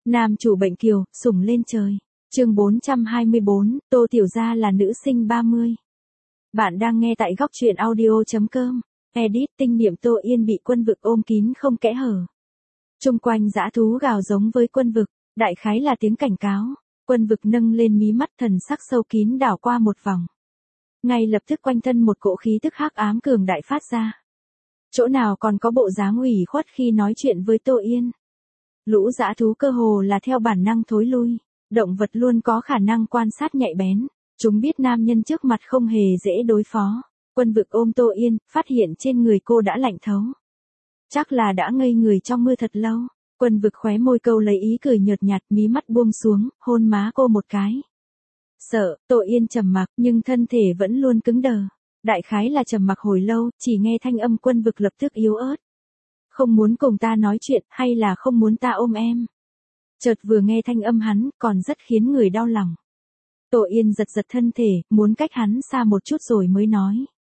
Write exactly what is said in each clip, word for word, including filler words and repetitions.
Nam chủ bệnh kiều, sủng lên trời. Chương bốn trăm hai mươi bốn, Tô Tiểu Gia là nữ sinh ba mươi. Bạn đang nghe tại góc truyện audio chấm com. Edit tinh niệm Tô Yên bị quân vực ôm kín không kẽ hở. Trung quanh dã thú gào giống với quân vực, đại khái là tiếng cảnh cáo. Quân vực nâng lên mí mắt, thần sắc sâu kín đảo qua một vòng. Ngay lập tức quanh thân một cỗ khí tức hắc ám cường đại phát ra. Chỗ nào còn có bộ dáng ủy khuất khi nói chuyện với Tô Yên. Lũ dã thú cơ hồ là theo bản năng thối lui. Động vật luôn có khả năng quan sát nhạy bén. Chúng biết nam nhân trước mặt không hề dễ đối phó. Quân vực ôm Tô Yên, phát hiện trên người cô đã lạnh thấu. Chắc là đã ngây người trong mưa thật lâu. Quân vực khóe môi câu lấy ý cười nhợt nhạt, mí mắt buông xuống, hôn má cô một cái. Sợ, Tô Yên trầm mặc, nhưng thân thể vẫn luôn cứng đờ. Đại khái là trầm mặc hồi lâu, chỉ nghe thanh âm quân vực lập tức yếu ớt. Không muốn cùng ta nói chuyện, hay là không muốn ta ôm em? Chợt vừa nghe thanh âm hắn, còn rất khiến người đau lòng. Tô Yên giật giật thân thể, muốn cách hắn xa một chút rồi mới nói.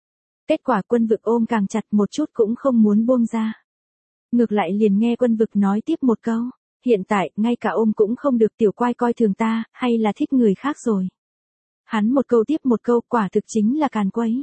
Kết quả quân vực ôm càng chặt, một chút cũng không muốn buông ra. Ngược lại liền nghe quân vực nói tiếp một câu. Hiện tại, ngay cả ôm cũng không được, tiểu quai coi thường ta, hay là thích người khác rồi. Hắn một câu tiếp một câu, quả thực chính là càn quấy.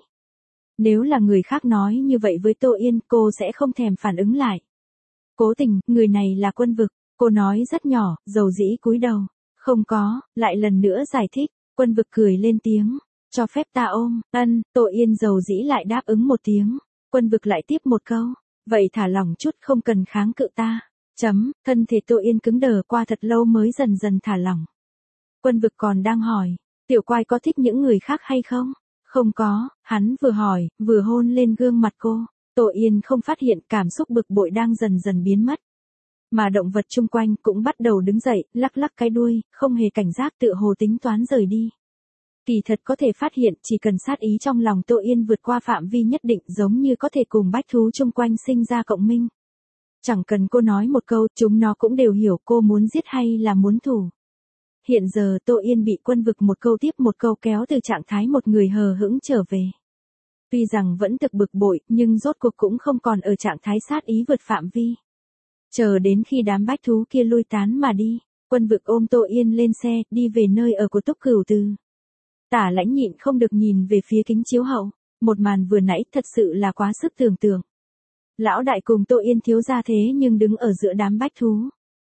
Nếu là người khác nói như vậy với Tô Yên, cô sẽ không thèm phản ứng lại. Cố tình, người này là quân vực. Cô nói rất nhỏ, dầu dĩ cúi đầu. Không có, lại lần nữa giải thích. Quân vực cười lên tiếng. Cho phép ta ôm. Ân, Tô Yên dầu dĩ lại đáp ứng một tiếng. Quân vực lại tiếp một câu. Vậy thả lỏng chút, không cần kháng cự ta. Chấm, thân thể Tô Yên cứng đờ, qua thật lâu mới dần dần thả lỏng. Quân vực còn đang hỏi. Tiểu quai có thích những người khác hay không? Không có, hắn vừa hỏi, vừa hôn lên gương mặt cô. Tô Yên không phát hiện cảm xúc bực bội đang dần dần biến mất. Mà động vật chung quanh cũng bắt đầu đứng dậy, lắc lắc cái đuôi, không hề cảnh giác, tựa hồ tính toán rời đi. Kỳ thật có thể phát hiện, chỉ cần sát ý trong lòng Tô Yên vượt qua phạm vi nhất định, giống như có thể cùng bách thú chung quanh sinh ra cộng minh. Chẳng cần cô nói một câu, chúng nó cũng đều hiểu cô muốn giết hay là muốn thủ. Hiện giờ Tô Yên bị quân vực một câu tiếp một câu kéo từ trạng thái một người hờ hững trở về. Tuy rằng vẫn thực bực bội, nhưng rốt cuộc cũng không còn ở trạng thái sát ý vượt phạm vi. Chờ đến khi đám bách thú kia lui tán mà đi, quân vực ôm Tô Yên lên xe, đi về nơi ở của Túc Cửu Từ. Tả Lãnh nhịn không được nhìn về phía kính chiếu hậu, một màn vừa nãy thật sự là quá sức tưởng tượng. Lão đại cùng Tô Yên thiếu gia thế nhưng đứng ở giữa đám bách thú.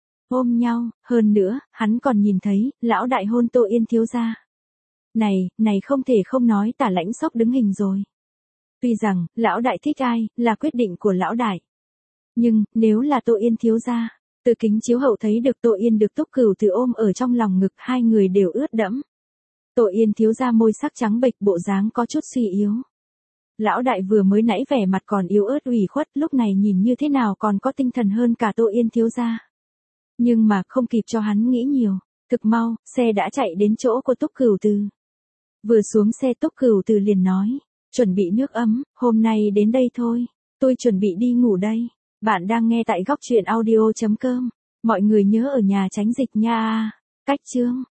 Ôm nhau, hơn nữa, hắn còn nhìn thấy, lão đại hôn Tô Yên thiếu gia. Này, này không thể không nói Tả Lãnh sốc đứng hình rồi. Tuy rằng, lão đại thích ai, là quyết định của lão đại. Nhưng, nếu là Tô Yên thiếu gia, từ kính chiếu hậu thấy được Tô Yên được Túc Cửu Từ ôm ở trong lòng ngực, hai người đều ướt đẫm. Tô Yên thiếu gia môi sắc trắng bệch, bộ dáng có chút suy yếu. Lão đại vừa mới nãy vẻ mặt còn yếu ớt ủy khuất, lúc này nhìn như thế nào còn có tinh thần hơn cả Tô Yên thiếu gia. Nhưng mà không kịp cho hắn nghĩ nhiều, thực mau, xe đã chạy đến chỗ của Túc Cửu Từ. Vừa xuống xe Túc Cửu Từ liền nói, chuẩn bị nước ấm, hôm nay đến đây thôi, tôi chuẩn bị đi ngủ đây. Bạn đang nghe tại góc truyện audio chấm com, mọi người nhớ ở nhà tránh dịch nha. Cách chương